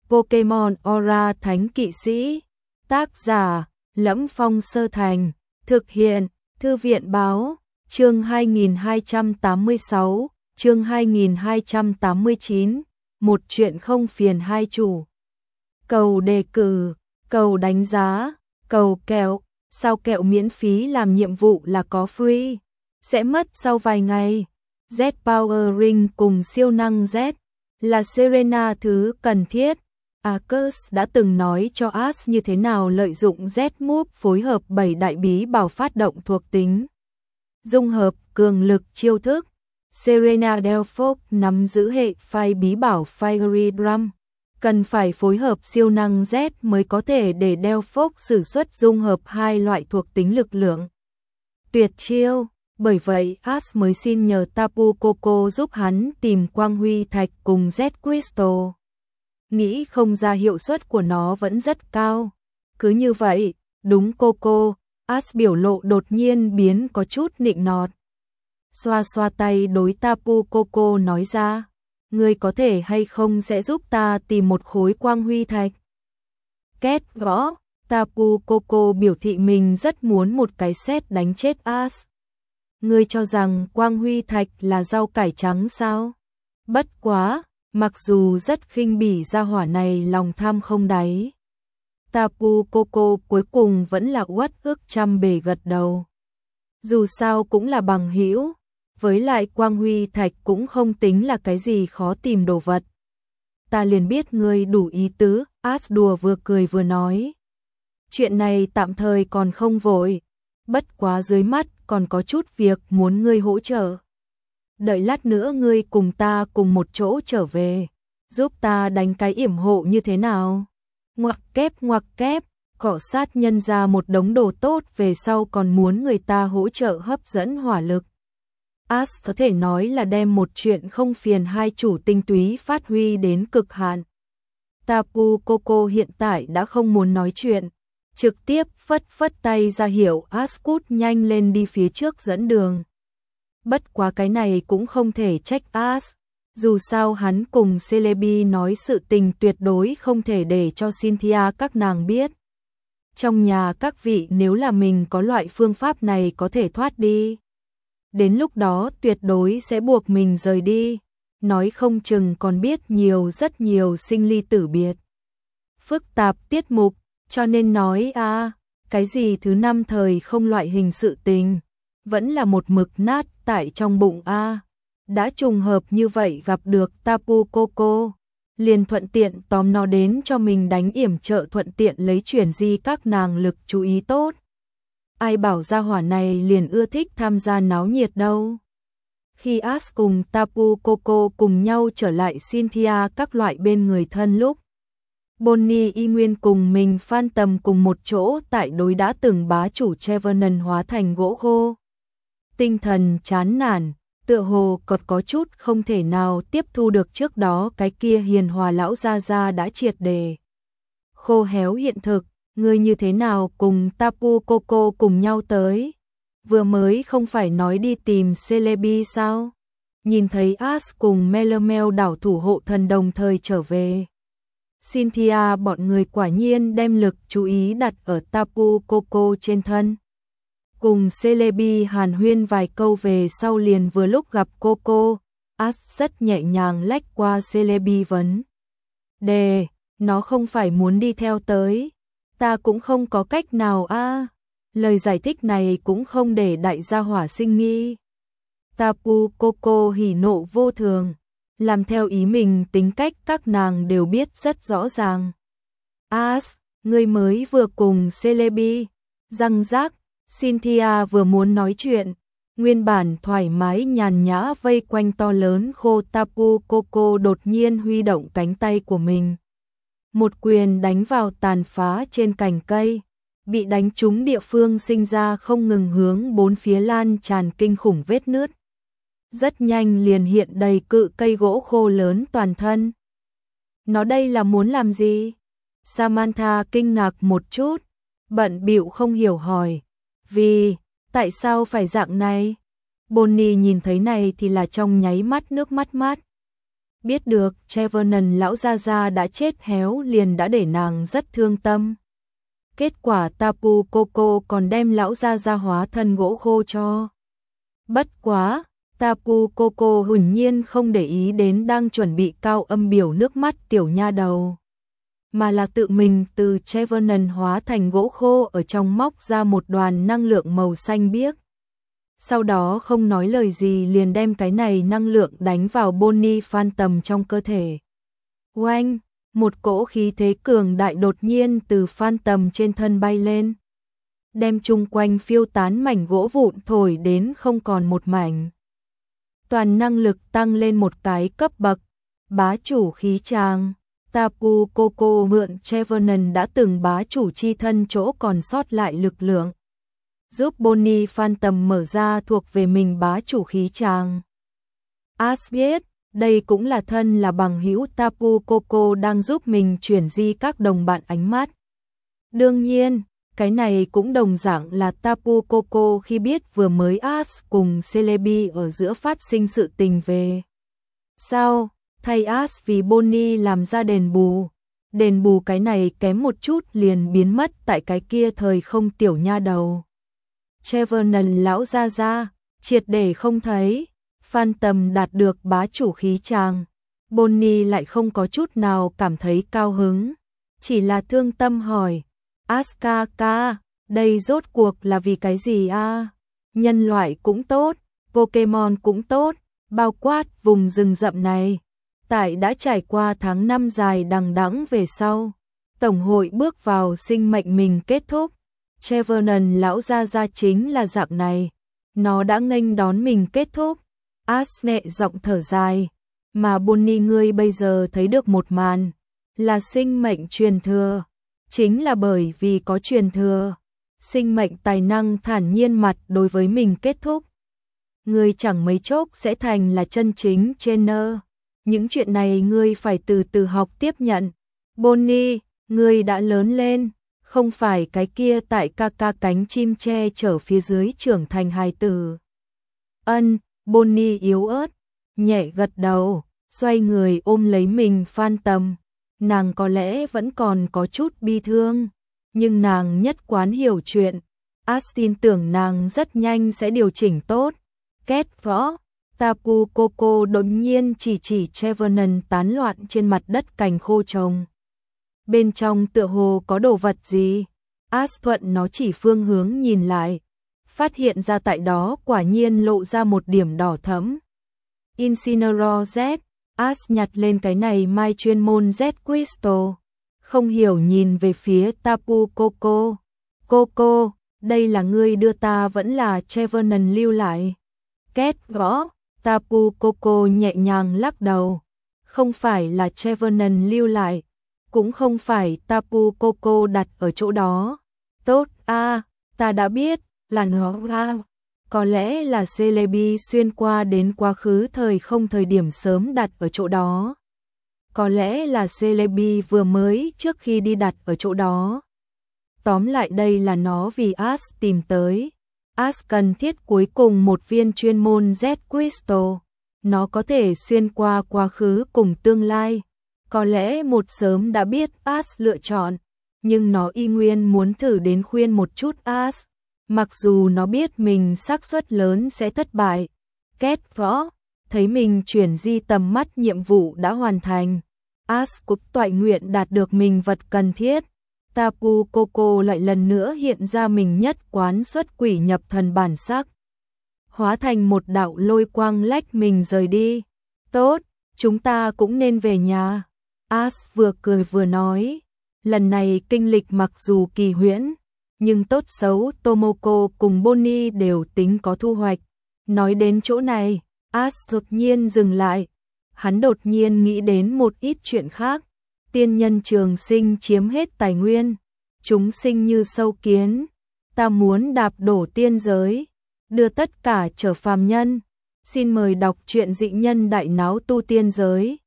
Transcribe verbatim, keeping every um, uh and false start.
Pokemon Aura Thánh Kỵ Sĩ. Tác giả: Lẫm Phong Sơ Thành. Thực hiện: Thư viện báo. Chương hai nghìn hai trăm tám mươi sáu, chương hai nghìn hai trăm tám mươi chín. Một chuyện không phiền hai chủ. Cầu đề cử, cầu đánh giá, cầu kẹo. Sao kẹo miễn phí làm nhiệm vụ là có free? Sẽ mất sau vài ngày. Z Power Ring cùng siêu năng Z là Serena thứ cần thiết. Arceus đã từng nói cho Ash như thế nào lợi dụng Z Move phối hợp bảy đại bí bảo phát động thuộc tính. Dung hợp cường lực chiêu thức. Serena Delphos nắm giữ hệ phai bí bảo Fiery Drum. Cần phải phối hợp siêu năng Z mới có thể để Delphos sử xuất dung hợp hai loại thuộc tính lực lượng. Tuyệt chiêu, bởi vậy Ash mới xin nhờ Tapu Koko giúp hắn tìm quang huy thạch cùng Z Crystal. Nghĩ không ra hiệu suất của nó vẫn rất cao. Cứ như vậy, đúng Koko, Ash biểu lộ đột nhiên biến có chút nịnh nọt. Xoa xoa tay đối Tapu Koko nói ra, ngươi có thể hay không sẽ giúp ta tìm một khối quang huy thạch. Két gõ, Tapu Koko biểu thị mình rất muốn một cái sét đánh chết Ash. Ngươi cho rằng quang huy thạch là rau cải trắng sao? Bất quá, mặc dù rất khinh bỉ gia hỏa này lòng tham không đáy. Tapu Koko cuối cùng vẫn là uất ức trăm bề gật đầu. Dù sao cũng là bằng hữu, với lại quang huy thạch cũng không tính là cái gì khó tìm đồ vật. Ta liền biết ngươi đủ ý tứ, Ash đùa vừa cười vừa nói. Chuyện này tạm thời còn không vội, bất quá dưới mắt còn có chút việc muốn ngươi hỗ trợ. Đợi lát nữa ngươi cùng ta cùng một chỗ trở về, giúp ta đánh cái yểm hộ như thế nào? Ngoặc kép ngoặc kép, cọ sát nhân ra một đống đồ tốt về sau còn muốn người ta hỗ trợ hấp dẫn hỏa lực. Ash có thể nói là đem một chuyện không phiền hai chủ tinh túy phát huy đến cực hạn. Tapu Koko hiện tại đã không muốn nói chuyện, trực tiếp phất phất tay ra hiệu Ash cút nhanh lên đi phía trước dẫn đường. Bất quá cái này cũng không thể trách Ash, dù sao hắn cùng Celebi nói sự tình tuyệt đối không thể để cho Cynthia các nàng biết. Trong nhà các vị nếu là mình có loại phương pháp này có thể thoát đi, đến lúc đó tuyệt đối sẽ buộc mình rời đi, nói không chừng còn biết nhiều rất nhiều sinh ly tử biệt. Phức tạp tiết mục, cho nên nói a à, cái gì thứ năm thời không loại hình sự tình, vẫn là một mực nát tại trong bụng a à. Đã trùng hợp như vậy gặp được Tapu Koko, liền thuận tiện tóm nó đến cho mình đánh yểm trợ, thuận tiện lấy chuyển di các nàng lực chú ý tốt. Ai bảo gia hỏa này liền ưa thích tham gia náo nhiệt đâu. Khi Ash cùng Tapu Koko cùng nhau trở lại Cynthia các loại bên người thân lúc, Bonnie y nguyên cùng mình Phan Tầm cùng một chỗ tại đối đã từng bá chủ Trevenant hóa thành gỗ khô. Tinh thần chán nản, tựa hồ còn có chút không thể nào tiếp thu được trước đó cái kia hiền hòa lão gia gia đã triệt đề khô héo hiện thực. Ngươi như thế nào cùng Tapu Koko cùng nhau tới? Vừa mới không phải nói đi tìm Celebi sao? Nhìn thấy Ash cùng Melamel đảo thủ hộ thần đồng thời trở về. Cynthia bọn người quả nhiên đem lực chú ý đặt ở Tapu Koko trên thân. Cùng Celebi hàn huyên vài câu về sau liền vừa lúc gặp Koko, Ash rất nhẹ nhàng lách qua Celebi vấn đề, nó không phải muốn đi theo tới. Ta cũng không có cách nào a. À. Lời giải thích này cũng không để đại gia hỏa sinh nghi. Tapu Koko hỉ nộ vô thường, làm theo ý mình tính cách các nàng đều biết rất rõ ràng. Ash, ngươi mới vừa cùng Celebi, răng rác, Cynthia vừa muốn nói chuyện, nguyên bản thoải mái nhàn nhã vây quanh to lớn khô Tapu Koko đột nhiên huy động cánh tay của mình. Một quyền đánh vào tàn phá trên cành cây, bị đánh trúng địa phương sinh ra không ngừng hướng bốn phía lan tràn kinh khủng vết nứt. Rất nhanh liền hiện đầy cự cây gỗ khô lớn toàn thân. Nó đây là muốn làm gì? Samantha kinh ngạc một chút, bận bịu không hiểu hỏi. Vì, tại sao phải dạng này? Bonnie nhìn thấy này thì là trong nháy mắt nước mắt mát. Biết được Trevenant lão gia gia đã chết héo liền đã để nàng rất thương tâm. Kết quả Tapu Koko còn đem lão gia gia hóa thân gỗ khô cho. Bất quá, Tapu Koko huỳnh nhiên không để ý đến đang chuẩn bị cao âm biểu nước mắt tiểu nha đầu, mà là tự mình từ Trevenant hóa thành gỗ khô ở trong móc ra một đoàn năng lượng màu xanh biếc. Sau đó không nói lời gì liền đem cái này năng lượng đánh vào Bonnie Phantom trong cơ thể. Oanh, một cỗ khí thế cường đại đột nhiên từ Phantom trên thân bay lên, đem chung quanh phiêu tán mảnh gỗ vụn thổi đến không còn một mảnh. Toàn năng lực tăng lên một cái cấp bậc, bá chủ khí tràng. Tapu Koko mượn Trevenant đã từng bá chủ chi thân chỗ còn sót lại lực lượng, giúp Bonnie Phantom mở ra thuộc về mình bá chủ khí tràng. Ash biết, đây cũng là thân là bằng hữu Tapu Koko đang giúp mình chuyển di các đồng bạn ánh mắt. Đương nhiên, cái này cũng đồng dạng là Tapu Koko khi biết vừa mới Ash cùng Celebi ở giữa phát sinh sự tình về. Sao? Thay Ash vì Bonnie làm ra đền bù. Đền bù cái này kém một chút liền biến mất tại cái kia thời không tiểu nha đầu. Trevenant lão gia gia, triệt để không thấy. Phantom đạt được bá chủ khí tràng. Bonnie lại không có chút nào cảm thấy cao hứng. Chỉ là thương tâm hỏi. Asuka, đây rốt cuộc là vì cái gì a? À? Nhân loại cũng tốt, Pokemon cũng tốt, bao quát vùng rừng rậm này. Tại đã trải qua tháng năm dài đằng đẵng về sau, Tổng hội bước vào sinh mệnh mình kết thúc. Trevenant lão gia gia chính là dạng này, nó đã nghênh đón mình kết thúc. Ash nhẹ giọng thở dài, mà Bonnie ngươi bây giờ thấy được một màn, là sinh mệnh truyền thừa. Chính là bởi vì có truyền thừa, sinh mệnh tài năng thản nhiên mặt đối với mình kết thúc. Ngươi chẳng mấy chốc sẽ thành là chân chính trainer. Những chuyện này ngươi phải từ từ học tiếp nhận. Bonnie, ngươi đã lớn lên, không phải cái kia tại ca ca cánh chim che chở phía dưới trưởng thành hài tử. Ân, Bonnie yếu ớt, nhẹ gật đầu, xoay người ôm lấy mình Phantom. Nàng có lẽ vẫn còn có chút bi thương, nhưng nàng nhất quán hiểu chuyện. Ash tin tưởng nàng rất nhanh sẽ điều chỉnh tốt. Kết võ, Tapu Koko đột nhiên chỉ chỉ Trevenant tán loạn trên mặt đất cành khô trồng. Bên trong tựa hồ có đồ vật gì? Ash thuận nó chỉ phương hướng nhìn lại, phát hiện ra tại đó quả nhiên lộ ra một điểm đỏ thẫm. Incineroar Z. Ash nhặt lên cái này mai chuyên môn Z Crystal, không hiểu nhìn về phía Tapu Koko. Koko, đây là ngươi đưa ta vẫn là Trevenant lưu lại? Kết gõ, Tapu Koko nhẹ nhàng lắc đầu. Không phải là Trevenant lưu lại, cũng không phải Tapu Koko đặt ở chỗ đó. Tốt a, à, ta đã biết, là nó ra. Có lẽ là Celebi xuyên qua đến quá khứ thời không thời điểm sớm đặt ở chỗ đó. Có lẽ là Celebi vừa mới trước khi đi đặt ở chỗ đó. Tóm lại đây là nó vì Ash tìm tới. Ash cần thiết cuối cùng một viên chuyên môn Z Crystal. Nó có thể xuyên qua quá khứ cùng tương lai. Có lẽ một sớm đã biết Ash lựa chọn, nhưng nó y nguyên muốn thử đến khuyên một chút Ash. Mặc dù nó biết mình xác suất lớn sẽ thất bại. Kết võ, thấy mình chuyển di tầm mắt nhiệm vụ đã hoàn thành. Ash cũng toại nguyện đạt được mình vật cần thiết. Tapu Koko lại lần nữa hiện ra mình nhất quán xuất quỷ nhập thần bản sắc. Hóa thành một đạo lôi quang lách mình rời đi. Tốt, chúng ta cũng nên về nhà. Ash vừa cười vừa nói. Lần này kinh lịch mặc dù kỳ huyễn, nhưng tốt xấu Tomoko cùng Bonnie đều tính có thu hoạch. Nói đến chỗ này, Ash đột nhiên dừng lại. Hắn đột nhiên nghĩ đến một ít chuyện khác. Tiên nhân trường sinh chiếm hết tài nguyên. Chúng sinh như sâu kiến. Ta muốn đạp đổ tiên giới, đưa tất cả trở phàm nhân. Xin mời đọc truyện dị nhân đại náo tu tiên giới.